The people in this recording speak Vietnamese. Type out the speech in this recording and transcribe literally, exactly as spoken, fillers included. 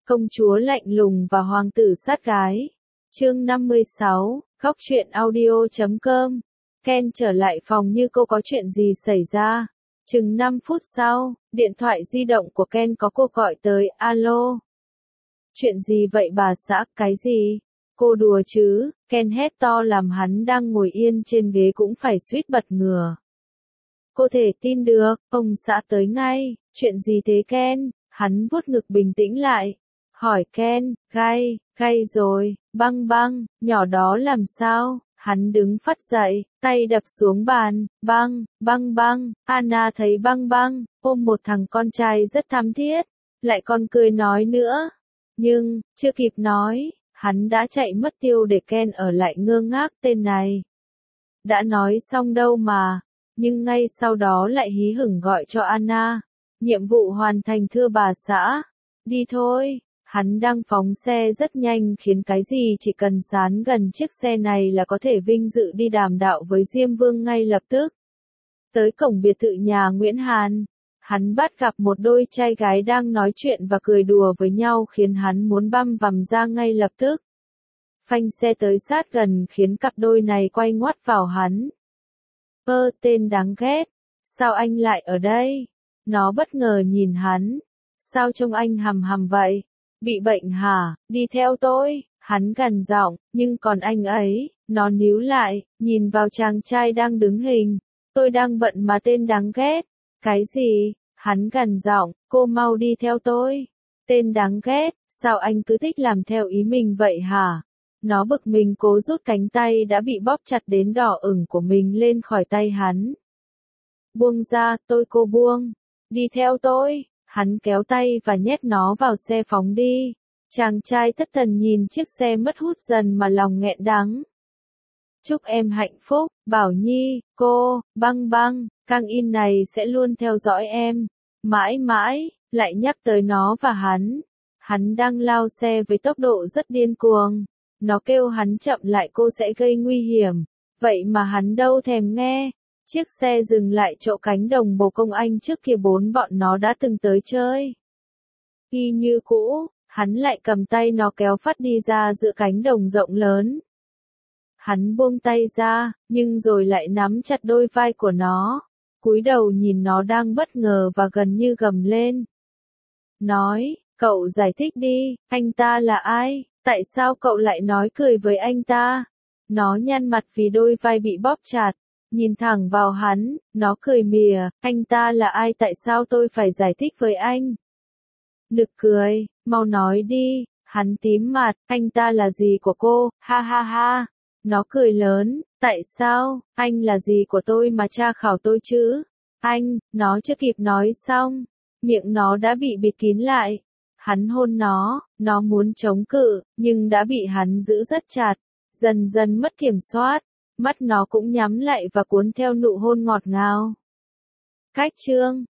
Công chúa lạnh lùng và hoàng tử sát gái. Chương năm mươi sáu, góc truyện audio chấm com. Ken trở lại phòng như cô có chuyện gì xảy ra. Chừng năm phút sau, điện thoại di động của Ken có cuộc gọi tới. Alo. Chuyện gì vậy bà xã, cái gì? Cô đùa chứ? Ken hét to làm hắn đang ngồi yên trên ghế cũng phải suýt bật ngửa. Cô thể tin được, ông xã tới ngay. Chuyện gì thế Ken? Hắn vuốt ngực bình tĩnh lại. Hỏi Ken, gay, gay rồi, băng băng, nhỏ đó làm sao? Hắn đứng phắt dậy, tay đập xuống bàn, băng, băng băng, Anna thấy băng băng, ôm một thằng con trai rất thắm thiết, lại còn cười nói nữa. Nhưng, chưa kịp nói, hắn đã chạy mất tiêu để Ken ở lại ngơ ngác tên này. Đã nói xong đâu mà, nhưng ngay sau đó lại hí hửng gọi cho Anna. Nhiệm vụ hoàn thành thưa bà xã. Đi thôi. Hắn đang phóng xe rất nhanh khiến cái gì chỉ cần dán gần chiếc xe này là có thể vinh dự đi đàm đạo với Diêm Vương ngay lập tức. Tới cổng biệt thự nhà Nguyễn Hàn, hắn bắt gặp một đôi trai gái đang nói chuyện và cười đùa với nhau khiến hắn muốn băm vằm ra ngay lập tức. Phanh xe tới sát gần khiến cặp đôi này quay ngoắt vào hắn. Ơ tên đáng ghét, sao anh lại ở đây? Nó bất ngờ nhìn hắn. Sao trông anh hầm hầm vậy? Bị bệnh hả? Đi theo tôi, hắn gằn giọng, nhưng còn anh ấy, nó níu lại, nhìn vào chàng trai đang đứng hình. Tôi đang bận mà tên đáng ghét. Cái gì? Hắn gằn giọng, cô mau đi theo tôi. Tên đáng ghét, sao anh cứ thích làm theo ý mình vậy hả? Nó bực mình cố rút cánh tay đã bị bóp chặt đến đỏ ửng của mình lên khỏi tay hắn. Buông ra, tôi cô buông. Đi theo tôi. Hắn kéo tay và nhét nó vào xe phóng đi. Chàng trai thất thần nhìn chiếc xe mất hút dần mà lòng nghẹn đắng. Chúc em hạnh phúc, Bảo Nhi, cô, băng băng, Kang In này sẽ luôn theo dõi em. Mãi mãi, lại nhắc tới nó và hắn. Hắn đang lao xe với tốc độ rất điên cuồng. Nó kêu hắn chậm lại cô sẽ gây nguy hiểm. Vậy mà hắn đâu thèm nghe. Chiếc xe dừng lại chỗ cánh đồng bồ công anh trước kia bốn bọn nó đã từng tới chơi. Y như cũ, hắn lại cầm tay nó kéo phát đi ra giữa cánh đồng rộng lớn. Hắn buông tay ra, nhưng rồi lại nắm chặt đôi vai của nó. Cúi đầu nhìn nó đang bất ngờ và gần như gầm lên. Nói, cậu giải thích đi, anh ta là ai? Tại sao cậu lại nói cười với anh ta? Nó nhăn mặt vì đôi vai bị bóp chặt. Nhìn thẳng vào hắn, nó cười mỉa, anh ta là ai tại sao tôi phải giải thích với anh? Nực cười, mau nói đi, hắn tím mặt, anh ta là gì của cô, ha ha ha. Nó cười lớn, tại sao, anh là gì của tôi mà tra khảo tôi chứ? Anh, nó chưa kịp nói xong, miệng nó đã bị bịt kín lại. Hắn hôn nó, nó muốn chống cự, nhưng đã bị hắn giữ rất chặt, dần dần mất kiểm soát. Mắt nó cũng nhắm lại và cuốn theo nụ hôn ngọt ngào. Cách chương